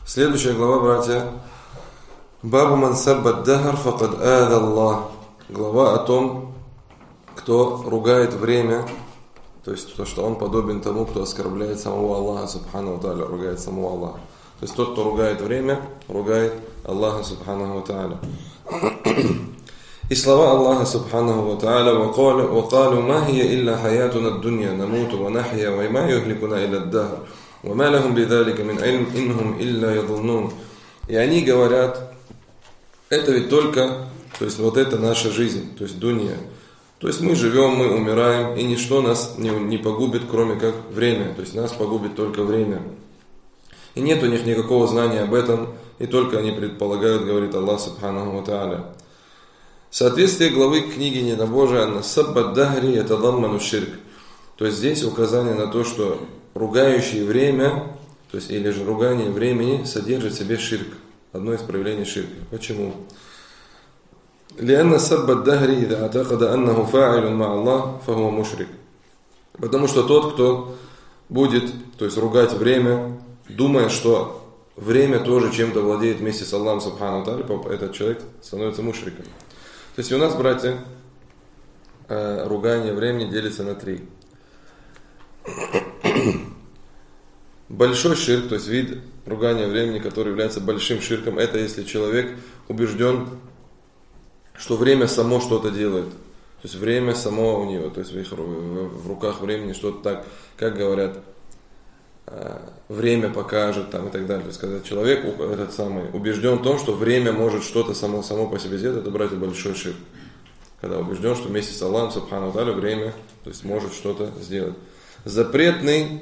Следующая глава, братья. Бабу ман саббат дахар факад ада Аллах. Глава о том, кто ругает время, то есть то, что он подобен тому, кто оскорбляет самого Аллаха, субхану ва тааля, ругает самого Аллаха. То есть тот, кто ругает время, ругает Аллаха, субхану ва тааля. И слова Аллаха, субхану ва тааля: «Вакалу ма хия илля хаятуна дунья, намуту ва нахья, ва ма юхликуна илля дахр, ва ма лахум бидалика мин илм, инхум илля ядуннун». И они говорят: это ведь только, то есть вот это наша жизнь, то есть дунья. То есть мы живем, мы умираем, и ничто нас не погубит, кроме как время. То есть нас погубит только время. И нет у них никакого знания об этом, и только они предполагают, говорит Аллах субханаху ва тааля. Соответствие главы книги Недобожия «Анна саббат дахри ятадамману ширк». То есть здесь указание на то, что ругающий время, то есть или же ругание времени содержит в себе ширк. Одно из проявлений ширка. Почему? لأن سب الدهر إذا اعتقد أنه فاعل مع الله فهو مشرك. Потому что тот, кто будет, то есть ругать время, думая, что время тоже чем-то владеет вместе с Аллахом субхану тааля, этот человек становится мушриком. То есть у нас, братья, ругание времени делится на три. Большой ширк, то есть вид ругания времени, который является большим ширком, это если человек убежден, что время само что-то делает. То есть время само у него, то есть в руках времени что-то так, как говорят, время покажет там, и так далее. То есть когда человек этот самый убежден в том, что время может что-то само по себе сделать, это, братья, большой ширк. Когда убежден, что вместе с Аллахом субхану тааля время, то есть может что-то сделать. Запретный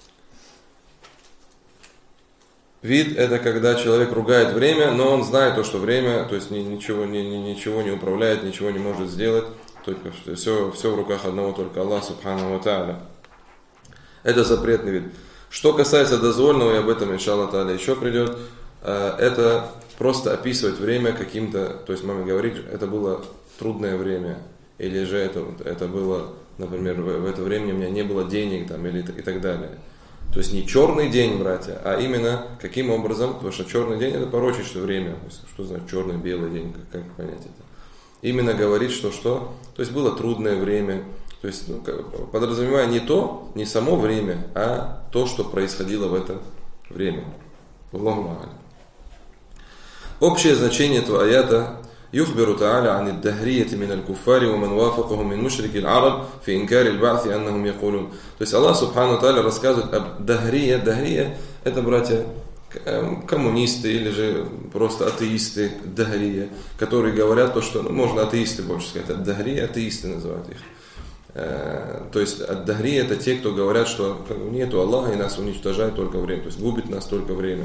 вид — это когда человек ругает время, но он знает то, что время, то есть ничего не управляет, ничего не может сделать, только все в руках одного только Аллаха субхану ва тааля. Это запретный вид. Что касается дозволенного, и об этом иншаллах тааля еще придет, это просто описывать время каким-то, то есть мама говорит, это было трудное время, или же это было, например, в это время у меня не было денег там, или и так далее. То есть не черный день, братья, а именно каким образом, потому что черный день — это порочащее время. Что значит черный, белый день, как понять это? Именно говорит, что то есть было трудное время, то есть подразумевая не само время, а то, что происходило в это время. Аллаху а'алям. Общее значение этого аята: يخبر تعالى عن الدهرية من الكفار ومن وافقهم من مشرك العرب في إنكار البعث أنهم يقولون. То есть Аллах субхану тааля рассказывает об дахрия. Дахрия — это, братья, коммунисты или же просто атеисты дахрия, которые говорят то, что, можно атеисты больше сказать, от дахрия атеисты называют их. То есть от дахрия — это те, кто говорят, что нету Аллаха и нас уничтожает только время, то есть губит нас только время.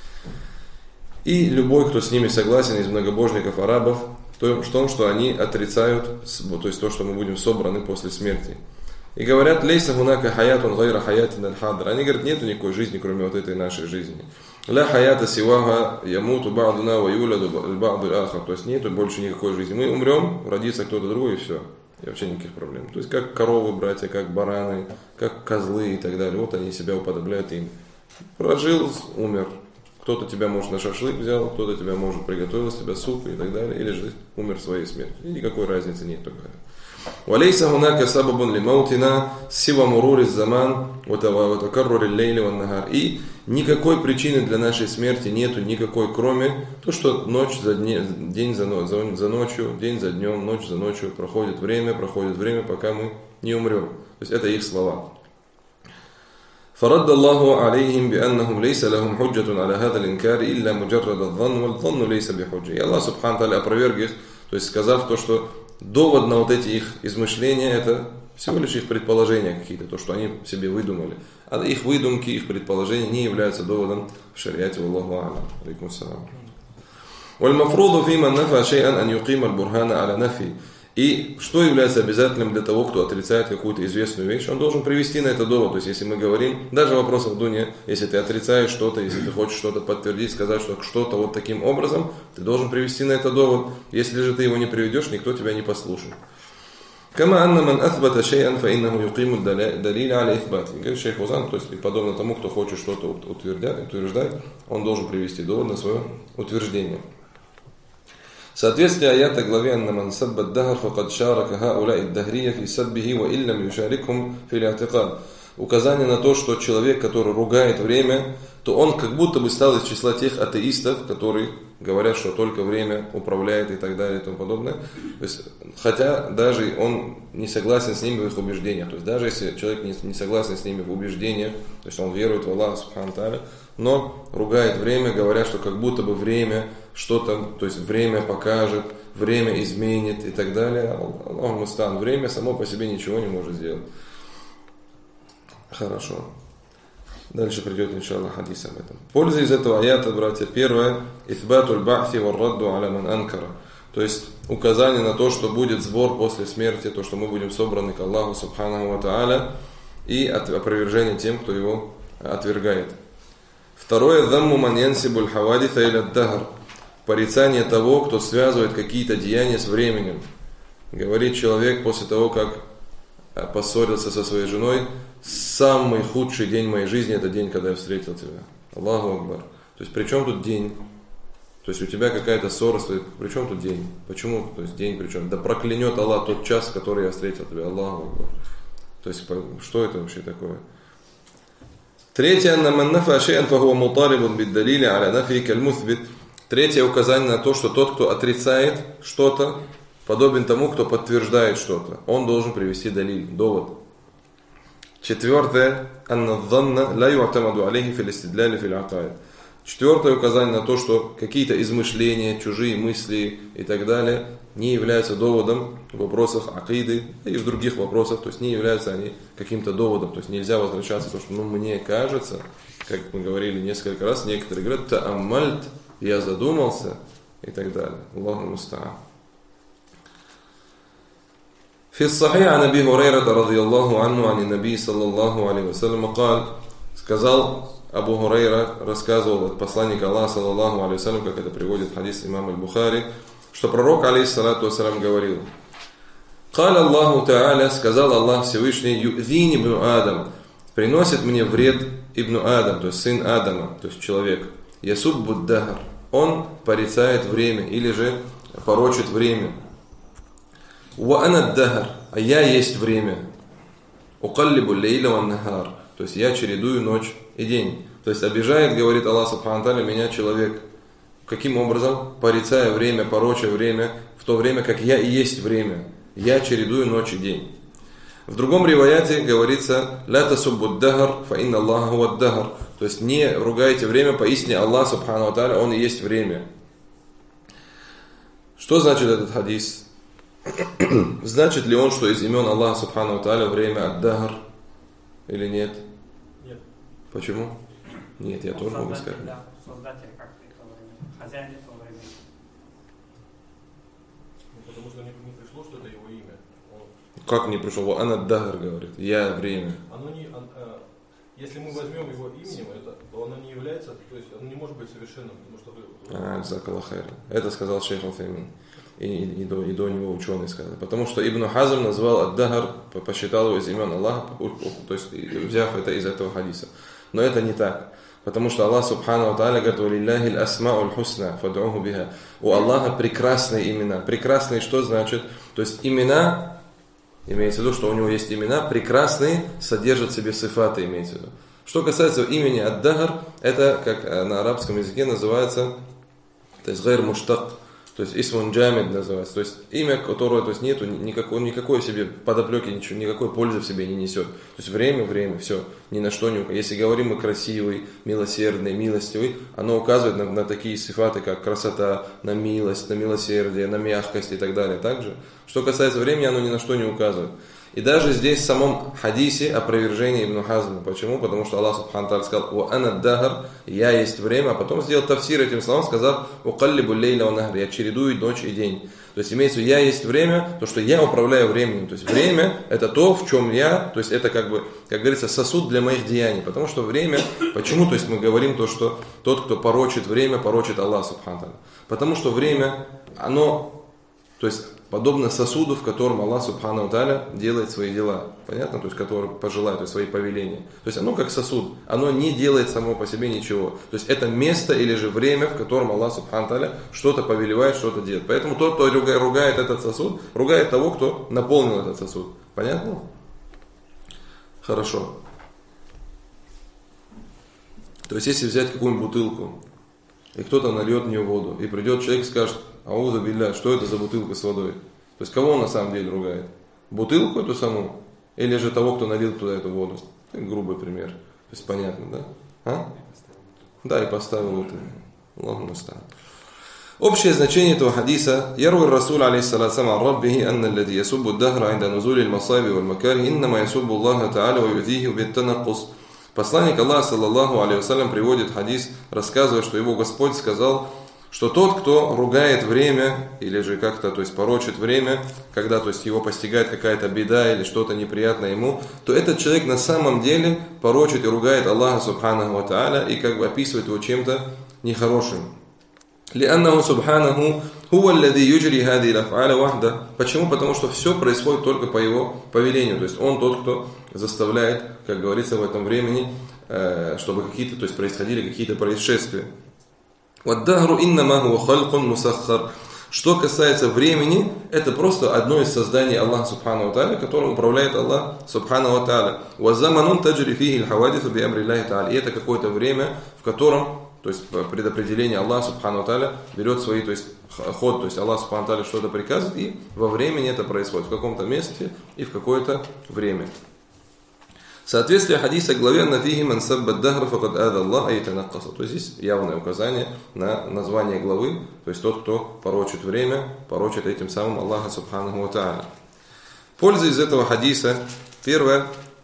И любой, кто с ними согласен из многобожников арабов, в том, что они отрицают, то есть то, что мы будем собраны после смерти. И говорят: «Лейса хунака хаятун гайра хаятин аль-хадр». Они говорят, нету никакой жизни, кроме вот этой нашей жизни. «Ла хаята сиваха ямуту ба'дуна ва юладу ба'ду аль-ахар». То есть нету больше никакой жизни. Мы умрем, родится кто-то другой, и все. И вообще никаких проблем. То есть как коровы, братья, как бараны, как козлы и так далее. Вот они себя уподобляют им. Прожил, умер. Кто-то тебя, может, на шашлык взял, кто-то тебя, может, приготовил с тебя суп и так далее, или же умер своей смертью. И никакой разницы нет. «Валейса хунака сабабун ли маутина сива мурури заман ватакаррури лейли ван нагар». И никакой причины для нашей смерти нету никакой, кроме то, что ночь за день за ночью, день за днем, ночь за ночью проходит время, пока мы не умрем. То есть это их слова. فرد الله عليهم بأنهم ليس لهم حجة على هذا الإنكار إلا مجرد الظن والظن ليس بحجة. И Аллах субхану тааля опроверг их, то есть сказав то, что довод на вот эти их измышления — это всего лишь их предположения какие-то, то, что они себе выдумали. А их выдумки, их предположения не являются доводом в шариате. Аллаху а'алям. Алейкум салам. والمفروض في من نفى شيئا أن يقيم البرهان على نفي. И что является обязательным для того, кто отрицает какую-то известную вещь? Он должен привести на это довод. То есть, если мы говорим, даже вопрос в дуне, если ты отрицаешь что-то, если ты хочешь что-то подтвердить, сказать, что что-то вот таким образом, ты должен привести на это довод. Если же ты его не приведешь, никто тебя не послушает. Кама анна ман аthbata шей'ан фа иннаху юқиму далиль аля ithбати. Говорит шейх Фаузан, то есть подобно тому, кто хочет что-то утверждать, он должен привести довод на свое утверждение. Соответствие аята главе «Анна ман саббат дахар факад шарака хауляи дахрия фи саббихи ва иллам юшарикхум фи ли'атикад». Указание на то, что человек, который ругает время, то он как будто бы стал из числа тех атеистов, которые говорят, что только время управляет и так далее и тому подобное. То есть, хотя даже он не согласен с ними в их убеждениях. То есть даже если человек не согласен с ними в убеждениях, то есть он верует в Аллаха Субхану Тааля, но ругает время, говорят, что как будто бы время что-то, то есть время покажет, время изменит и так далее. Аллаху муста'ан, время само по себе ничего не может сделать. Хорошо. Дальше придет, иншаллах, хадис об этом. Польза из этого аята, братья, первое, ithбатуль бахти варрадду аля ман анкара. То есть указание на то, что будет сбор после смерти, то, что мы будем собраны к Аллаху Субханаху ва Тааля, и опровержение тем, кто его отвергает. Второе, дамму ман янсибуль хавадита иля дахр. Порицание того, кто связывает какие-то деяния с временем. Говорит человек после того, как поссорился со своей женой: самый худший день моей жизни — это день, когда я встретил тебя. Аллаху Акбар. То есть при чем тут день? То есть у тебя какая-то ссора стоит. При чем тут день? Почему? То есть день при чем? Да проклянет Аллах тот час, в который я встретил тебя. Аллаху Акбар. То есть что это вообще такое? Третье, третье указание на то, что тот, кто отрицает что-то, подобен тому, кто подтверждает что-то. Он должен привести далиль, довод. Четвертое, четвертое указание на то, что какие-то измышления, чужие мысли и так далее не являются доводом в вопросах акиды и в других вопросах, то есть не являются они каким-то доводом, то есть нельзя возвращаться к тому, что мне кажется, как мы говорили несколько раз, некоторые говорят тааммальт, я задумался и так далее. Аллаху муста'ан. في الصحيح عن أبي هريرة رضي الله عنه عن النبي صلى الله عليه وسلم قال, сказал Абу Хурайра, рассказывал от посланника Аллаха саллаллаху алейхи вассалям, как это приводит хадис имам аль-Бухари, что пророк алейхиссалату вассалям говорил: قال الله تعالى, сказал Аллах Всевышний, ю'зини ибн Адам, приносит мне вред ибн Адам, то есть сын Адама, то есть человек, ясуббу дахар, он порицает время или же порочит время. Ва ана дахар, а я есть время. Укаллибу лейля ван нахар, то есть я чередую ночь и день. То есть обижает, говорит Аллах Субхану Тааля, меня человек. Каким образом? Порицая время, пороча время, в то время как я и есть время. Я чередую ночь и день. В другом риваяте говорится: ля тасуббу дахар, фа инна Аллаха хуа дахар. То есть не ругайте время, поистине Аллах Субхану Тааля, он и есть время. Что значит этот хадис? Значит ли он, что из имен Аллаха Субхану Тааля время ад-дахр или нет? Нет. Почему? Нет, я тоже могу сказать. Да, создатель как этого времени, хозяин этого времени. Потому что не пришло, что это его имя. Как не пришел? Ан ад-дахр говорит, я время. Если мы возьмем его именем, то оно не является, то есть оно не может быть совершенным, потому что это сказал шейх Уфеймин. И до него ученые сказали. Потому что Ибн Хазм назвал ад-дахр, посчитал его из имен Аллаха, то есть взяв это из этого хадиса. Но это не так. Потому что Аллах Субхану Тааля говорит: «Валиллахи аль-асма'уль хусна, фад'уху биха». У Аллаха прекрасные имена. Прекрасные что значит? То есть имена, имеется в виду, что у него есть имена, прекрасные содержат в себе сифаты, имеется в виду. Что касается имени ад-дахр, это, как на арабском языке называется, то есть гайр муштак. То есть исмун джамид называется, то есть имя, которое, то есть нету никакой себе подоплеки, ничего, никакой пользы в себе не несет. То есть время, все, ни на что не указывает. Если говорим мы красивый, милосердный, милостивый, оно указывает на такие сифаты, как красота, на милость, на милосердие, на мягкость и так далее. Также, что касается времени, оно ни на что не указывает. И даже здесь в самом хадисе опровержение Ибн Хазма. Почему? Потому что Аллах Субхану Тааля сказал: «Ва ана дахар», я есть время, а потом сделал тафсир этим словам, сказав: «Укаллибу лейля ва нахар», я чередую ночь и день. То есть имеется в виду, я есть время, то, что я управляю временем. То есть время это то, в чем я, то есть это как бы, как говорится, сосуд для моих деяний. Потому что время, почему, то есть мы говорим то, что тот, кто порочит время, порочит Аллах Субхану Тааля. Потому что время, оно, то есть подобно сосуду, в котором Аллах Субхану ва Тааля делает свои дела. Понятно? То есть, который пожелает, то есть свои повеления. То есть, оно как сосуд, оно не делает само по себе ничего. То есть, это место или же время, в котором Аллах Субхану ва Тааля что-то повелевает, что-то делает. Поэтому тот, кто ругает этот сосуд, ругает того, кто наполнил этот сосуд. Понятно? Хорошо. То есть, если взять какую-нибудь бутылку, и кто-то нальет в нее воду, и придет человек и скажет: аузу билля, что это за бутылка с водой? То есть, кого он на самом деле ругает? Бутылку эту саму? Или же того, кто налил туда эту воду? Грубый пример. То есть, понятно, да? А? Да, и поставил это. Аллаху муста'ан. Общее значение этого хадиса: Яруй Расул алейхиссалату ан Раббихи анна аллади ясуббу ад-дахра инда нузули аль-масаиби валь-макарих иннама ясуббу Аллаха та'аля ва ю'дихи бит-танаккус. Посланник Аллаха, саллаллаху алейхи вассалям, приводит хадис, рассказывая, что его Господь сказал, что тот, кто ругает время, или же как-то, то есть порочит время, когда, то есть его постигает какая-то беда или что-то неприятное ему, то этот человек на самом деле порочит и ругает Аллаха субханаху ва тааля и как бы описывает его чем-то нехорошим. لأنه سبحانه هو الذي يجري هذه الأفعال وحده. Почему? Потому что все происходит только по его повелению. То есть он тот, кто заставляет, как говорится в этом времени, чтобы какие-то, то есть происходили какие-то происшествия. وَالدَّهْرُ إِنَّمَا هُوَ خَلْقٌ مُسَخَّرٌ. Что касается времени, это просто одно из созданий Аллаха Субхану ва Тааля, которым управляет Аллах Субхану ва Тааля. وَالزَّمَنٌ تَجْرِي فِيهِ الْحَوَادِثُ بِأَمْرِ اللَّهِ تَعَالَى. И это какое-то время, в котором, то есть предопределение Аллаха Субхану ва Тааля берет свои, то есть ход, то есть Аллах Субхану ва Тааля что-то приказывает, и во времени это происходит, в каком-то месте и в какое-то время. Соответствие хадиса главе «Нафихи ман сабба ад-дахра факад ада Аллах ай танаккаса». То есть здесь явное указание на название главы, то есть тот, кто порочит время, порочит этим самым Аллаха Субханаху ва Тааля. Польза из этого хадиса: первое,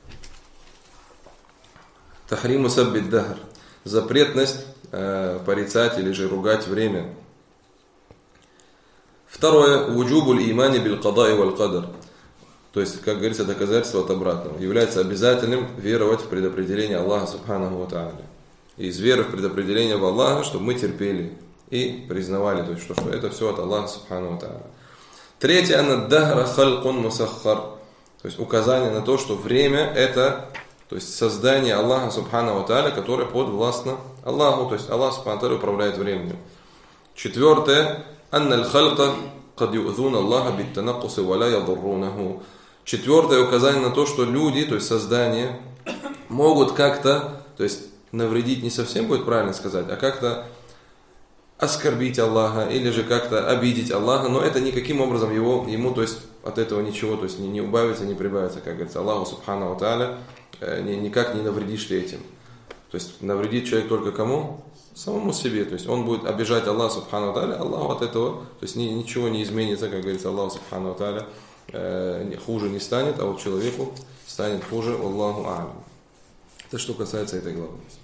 тахриму сабби ад-дахр, запретность порицать или же ругать время. Второе, вуджубуль имани бил кадаи валь кадар. То есть, как говорится, доказательство от обратного. Является обязательным веровать в предопределение Аллаха Субханаху ва Тааля. И из веры в предопределение в Аллаха, чтобы мы терпели и признавали, то есть, что это все от Аллаха Субханаху ва Тааля. Третье, анна дахра халькун мусаххар. То есть, указание на то, что время это, то есть, создание Аллаха Субханаху ва Тааля, которое подвластно Аллаху. То есть, Аллах Субханаху ва Тааля управляет временем. Четвертое, анна аль-халка кад ю'зуна Аллаха бит-танаккуси ва ла ядуррунаху. Четвертое указание на то, что люди, то есть создания, могут как-то, то есть навредить, не совсем будет правильно сказать, а как-то оскорбить Аллаха или же как-то обидеть Аллаха, но это никаким образом ему, то есть от этого ничего, то есть не убавится, не прибавится, как говорится, Аллаху Субхану ва Тааля никак не навредишь ты этим. То есть навредит человек только кому? Самому себе. То есть он будет обижать Аллаха Субхану ва Тааля, Аллаху от этого, то есть ничего не изменится, как говорится, Аллаху Субхану ва Тааля хуже не станет, а вот человеку станет хуже. Аллаху а'лам. Это что касается этой главы.